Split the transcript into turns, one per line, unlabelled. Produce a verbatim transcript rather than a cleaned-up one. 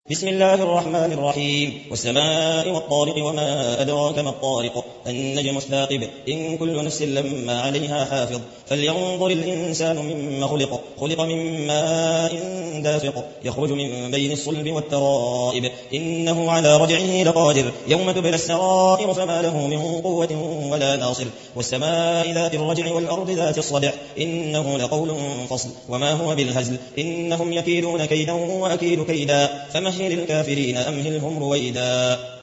بسم الله الرحمن الرحيم والسماء والطارق وما أدراك ما الطارق النجم الثاقب إن كل نفس لما عليها حافظ فلينظر الإنسان مما خلق خلق من ماء دافق يخرج من بين الصلب والترائب إنه على رجعه لقادر يوم تبلى السرائر فما له من قوة ولا ناصر والسماء ذات الرجع والأرض ذات الصدع إنه لقول فصل وما هو بالهزل إنهم يكيدون كيدا وأكيد كيدا فمهل الكافرين أمهلهم رويدا.